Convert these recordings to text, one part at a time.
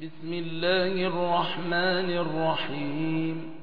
بسم الله الرحمن الرحيم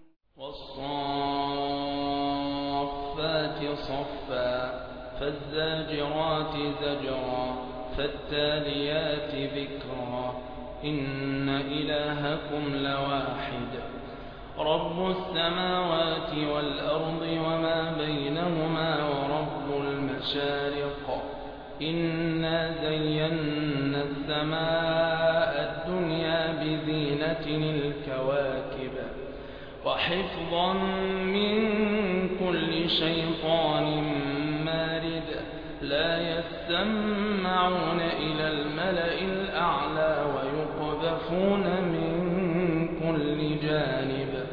والصافات صفا فالزاجرات زجرا فالتاليات ذكرا إن إلهكم لواحد رب السماوات والأرض وما بينهما ورب المشارق إنا زينا السماء الدنيا بزينة الكواكب وحفظا من كل شيطان مارد لا يسمعون إلى الملأ الأعلى ويقذفون من كل جانب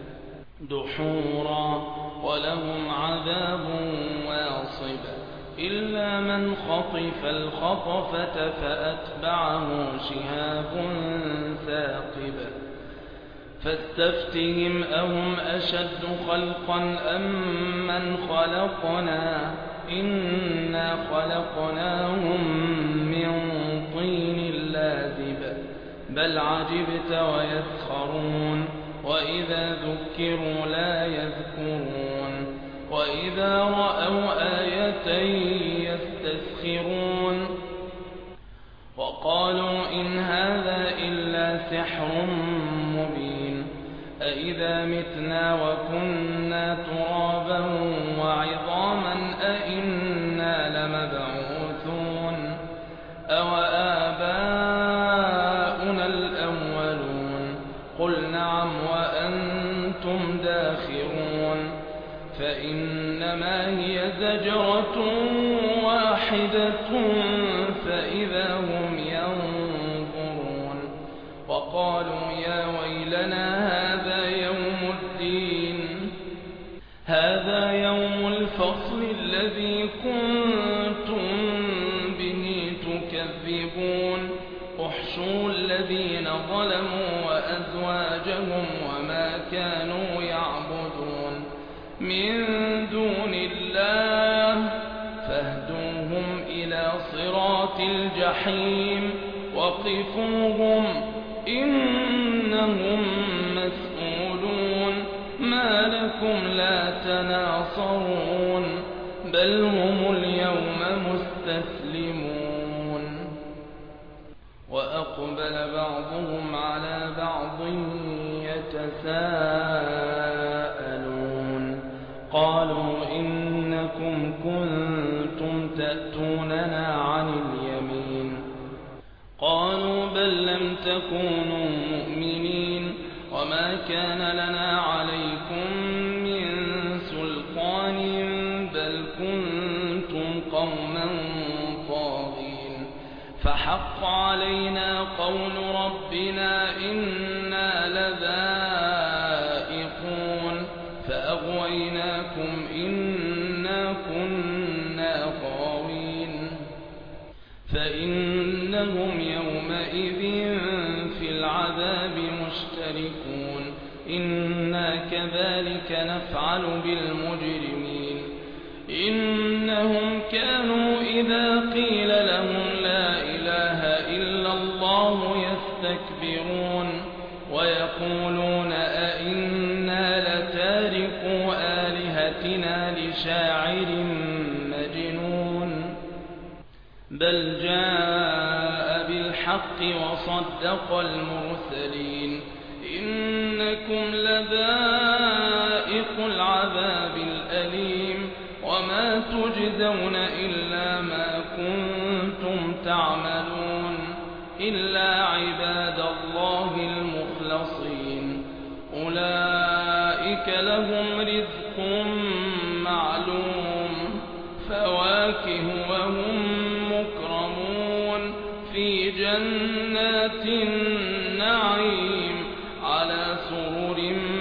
دحورا ولهم عذاب واصب إلا من خطف الخطفة فأتبعه شهاب ثاقب فاستفتهم أهم أشد خلقا أم من خلقنا إنا خلقناهم من طين لازب بل عجبت ويسخرون وإذا ذكروا لا يذكرون وإذا رأوا آية يستسخرون وقالوا إن هذا إلا سحر مبين أإذا متنا وكنا ترابا وعظاما أإنا لمبعوثون أوآباؤنا الأولون قل نعم وأنتم داخرون فإنما هي زجرة واحدة فإذا هم ينظرون وقالوا يا ويلنا هذا يوم الفصل الذي كنتم به تكذبون احشروا الذين ظلموا وأزواجهم وما كانوا يعبدون من دون الله فاهدوهم إلى صراط الجحيم وقفوهم إنهم مسؤولون ما لكم لا تناصرون بل هم اليوم مستسلمون وأقبل بعضهم على بعض يتساءلون قالوا إنكم كنتم تأتوننا عن اليمين قالوا بل لم تكونوا مؤمنين وما كان لنا عليكم من سلطان بل كنتم قوما طاغين فحق علينا قول ربنا إنا لذائقون فأغويناكم إنا كنا غاوين فإنهم يومئذ في العذاب مشتركون إنا كذلك نفعل بالمجرمين إنهم كانوا إذا قيل لهم لا إله إلا الله يستكبرون ويقولون أئنا لتاركو آلهتنا لشاعر مجنون بل جاء بالحق وصدق المرسلين إنكم لذائق العذاب الأليم وما تجزون إلا ما كنتم تعملون إلا عباد الله المخلصين أولئك لهم رزق معلوم فواكه وهم مكرمون في جنات النعيم على سرر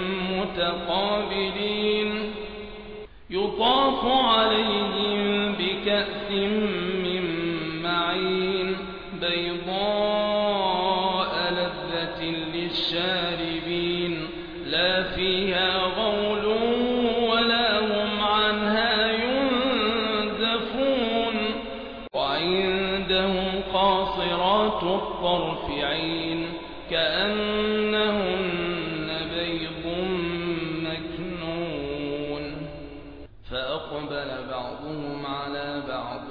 متقابلين يطاف عليهم بكأس من معين بيضاء لذة للشاربين لا فيها غول ولا هم عنها ينزفون وعندهم قاصرات الطرف عين قرين كأنهن بيض مكنون فأقبل بعضهم على بعض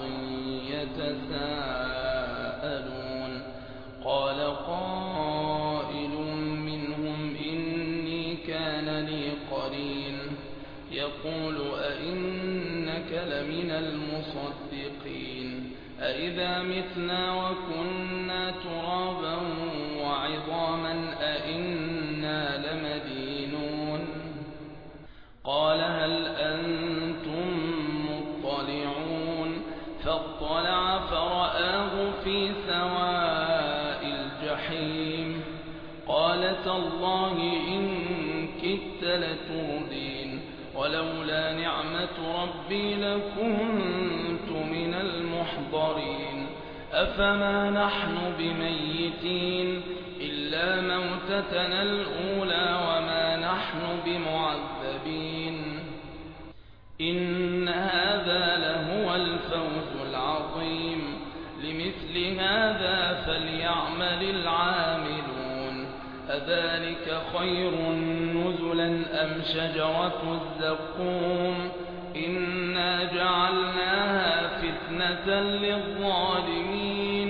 يتساءلون قال قائل منهم إني كان لي قرين يقول أئنك لمن المصدقين أئذا متنا وكنا ترابا وعظاما أئنا لمدينون قال هل أنتم مطلعون فاطلع فرآه في سواء الجحيم قال تالله إن كدت لتردين ولولا نعمة ربي لكنت من المحضرين أفما نحن بميتين إلا موتتنا الأولى وما نحن بمعذبين إن هذا لهو الفوز العظيم لمثل هذا فليعمل العاملون أذلك خير نزلا أم شجرة الزقوم إنا جعلناها فتنة للظالمين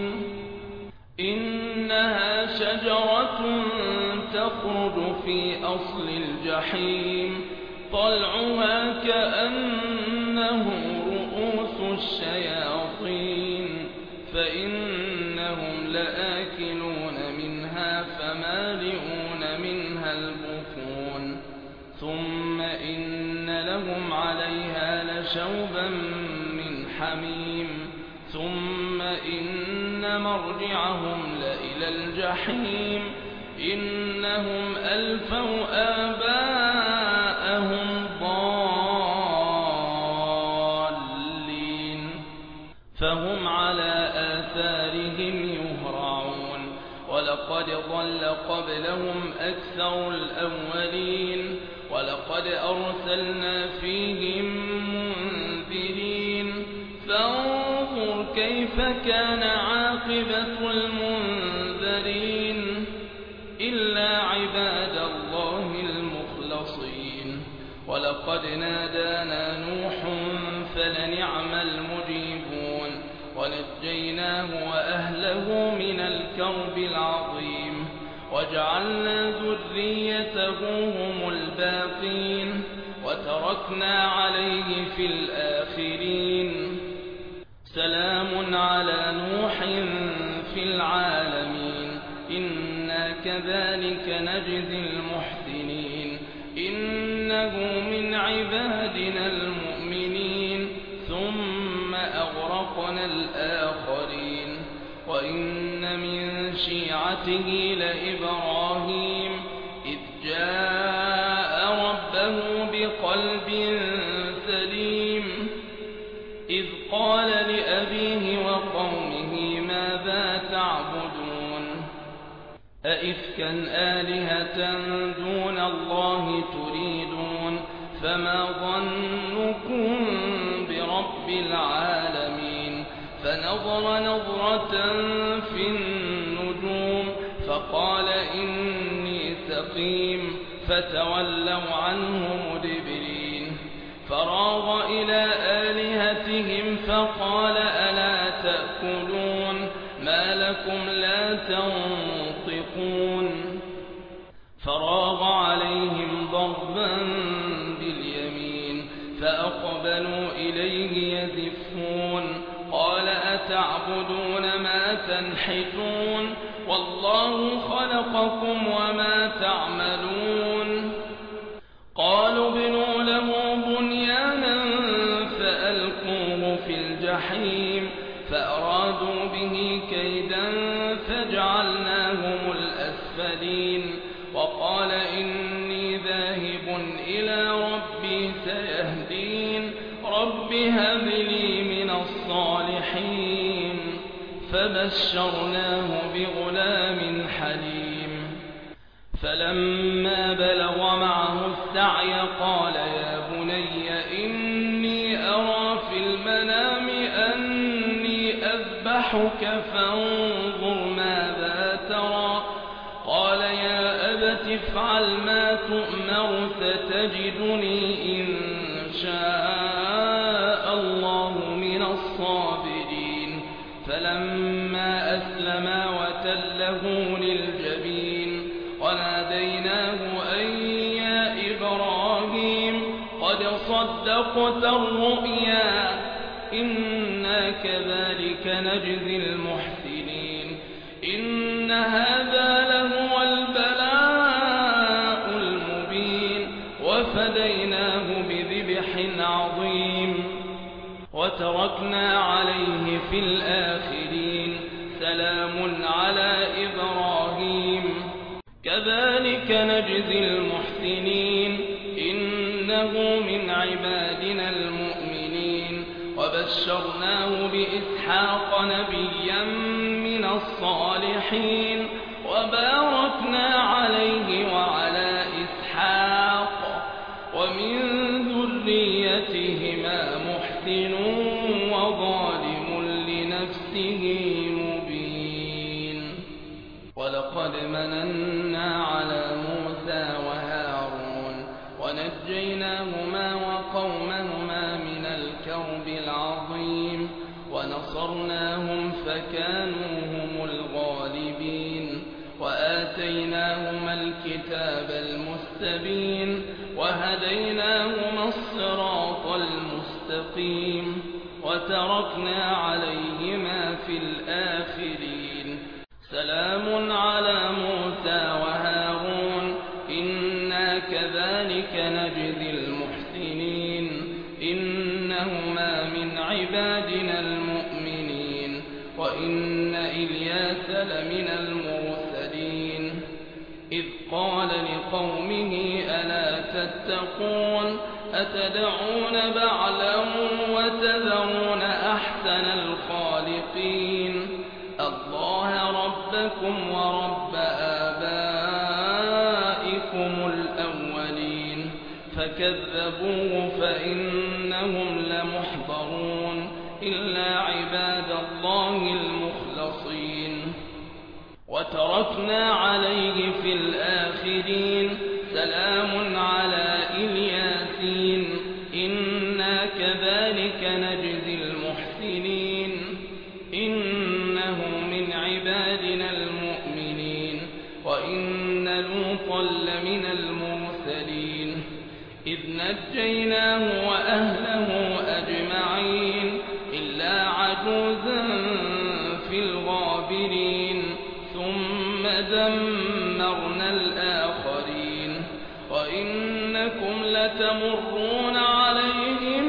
إنها شجرة تخرج في أصل الجحيم طلعها كأنه رؤوس الشياطين فإنهم لآكلون منها فمالئون منها البطون ثم إن لهم عليها لشوبا من حميم ثم إن مرجعهم لإلى الجحيم إنهم ألفوا آباءهم ضالين فهم على آثارهم يهرعون ولقد ضل قبلهم أكثر الأولين ولقد أرسلنا فيهم منذرين فانظر كيف كان عاقبة المنذرين إلا عباد الله المخلصين ولقد نادانا نوح فلنعم المجيبون ونجيناه وأهله من الكرب العظيم وجعلنا ذريته هم الباقين وتركنا عليه في الآخرين سلام على نوح في العالمين إنا كذلك نجزي المحسنين إنه من عبادنا المؤمنين ثم أغرقنا الآخرين وإن من شيعته لإبراهيم إذ جاء ربه بقلب سليم إذ قال لأبيه وقومه ماذا تعبدون أئفكا آلهة دون الله تريدون فما ظنكم برب العالمين فنظر نظرة في النجوم فقال إني سقيم فتولوا عنه مدبرين فراغ إلى آلهتهم فقال ألا تأكلون ما لكم لا تنطقون فراغ عليهم ضربا باليمين فأقبلوا إليه يزفون قال أتعبدون ما تنحتون والله خلقكم وما تعملون قالوا ابنوا له بنيانا فألقوه في الجحيم فأرادوا به كيدا فجعلناهم الأسفلين وقال إني ذاهب إلى ربي سيهدين رب هب لي من الصالحين فبشرناه بغلام حليم فلما بلغ معه السعي قال يا بني إني أرى في المنام أني أذبحك فانظر ماذا ترى قال يا أبت افعل ما تؤمر ستجدني إن شاء الله من الصابرين فلما أسلما وتله للجبين وناديناه أن يا إبراهيم قد صدقت الرؤيا إنا كذلك نجزي المحسنين إن هذا لهو البلاء المبين وفديناه بذبح عظيم وتركنا عليه في الآخرين سلام على إبراهيم كذلك نجزي المحسنين إنه من عبادنا المؤمنين وبشرناه بإسحاق نبيا من الصالحين وباركنا عليه وعلى إسحاق ومن ذريتهما محسن وظالم لنفسه مبين ولقد مننا على موسى وهارون ونجيناهما وقومهما من الكرب العظيم ونصرناهم فكانوا هم الغالبين وآتيناهما الكتاب المستبين وهديناهما الصراط المستقيم وتركنا عليهما في الآخرين سلام على موسى وهارون إنا كذلك نجزي المحسنين إنهما من عبادنا المؤمنين وإن إلياس لمن المرسلين إذ قال لقومه ألا تتقون أتدعون بعلا وتذرون أحسن الخالقين الله ربكم ورب آبائكم الأولين فكذبوه فإنهم لمحضرون إلا عباد الله المخلصين وتركنا عليه في الآخرين سلام على إلياسين إنا كذلك نجزي المحسنين إنه من عبادنا المؤمنين وإن لوطا لمن المرسلين إذ نجيناه وأهله أجمعين إلا عجوزا في الغابرين ثم دمرنا الآخرين وإنكم لتمرون عليهم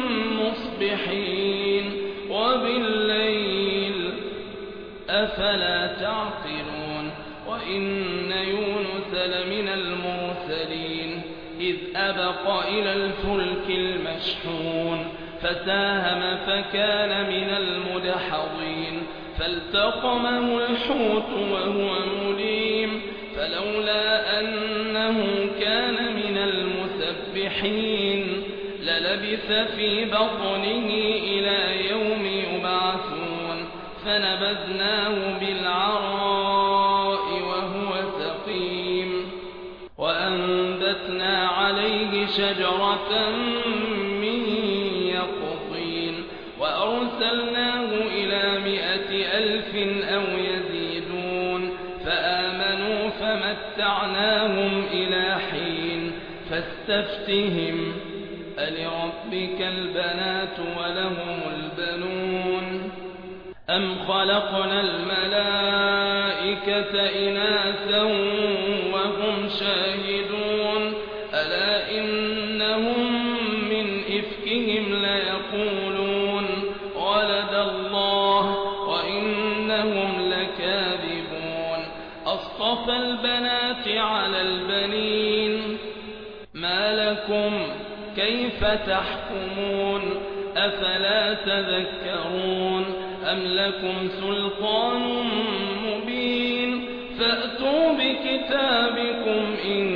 مصبحين وبالليل أفلا تعقلون وإن يونس لمن المرسلين إذ أبق إلى الفلك المشحون فساهم فكان من المدحضين فالتقمه الحوت وهو مليم فلولا أنه كان من المسبحين للبث في بطنه إلى يوم يبعثون فنبذناه بالعراء وهو سقيم وأنبتنا عليه شجرة من يقطين وأرسلناه إلى 100,000 أو يزيدون فآمنوا فمتعناهم إلى حين فاستفتهم ألربك البنات ولهم البنون أم خلقنا الملائكة إناثا وهم شاهدون ألا إنهم من إفكهم ليقولون ولد الله وإنهم لكاذبون أصطفى البنات على البنين ما لكم كيف تحكمون أفلا تذكرون أم لكم سلطان مبين فأتوا بكتابكم إن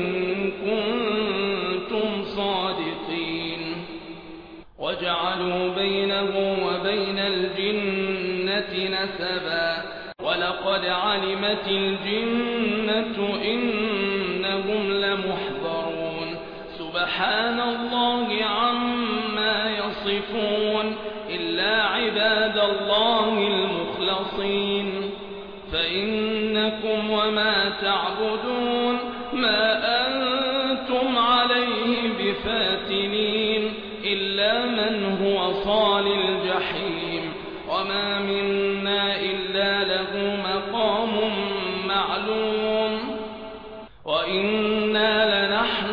كنتم صادقين وجعلوا بينه وبين الجنة نسبا ولقد علمت الجنة تعبدون ما أنتم عليه بفاتنين إلا من هو صال الجحيم وما منا إلا له مقام معلوم وإنا لنحن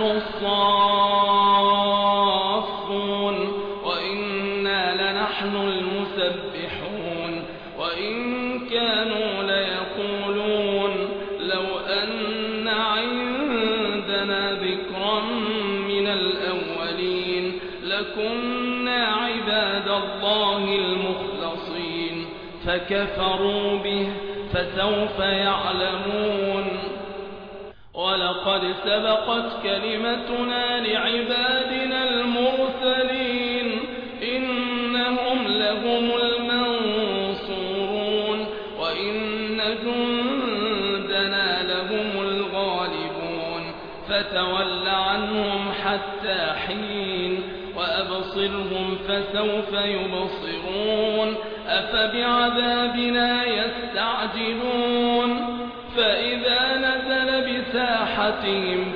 الصافون وإنا لنحن المسبحون وإن كانوا ليقولون لو أن عندنا ذكرا من الأولين لكنا عباد الله المخلصين فكفروا به فسوف يعلمون ولقد سبقت كلمتنا لعبادنا المرسلين إنهم لهم المنصورون وإن جندنا لهم الغالبون فتول عنهم حتى حين وأبصرهم فسوف يبصرون أفبعذابنا يستعجلون فإذا نزل بساحتهم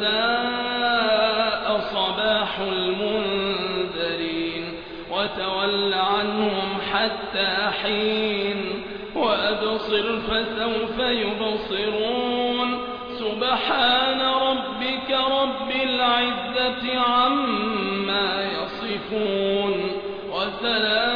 فساء صباح المنذرين وتول عنهم حتى حين وأبصر فسوف يبصرون سبحان ربك رب العزة عما يصفون وسلام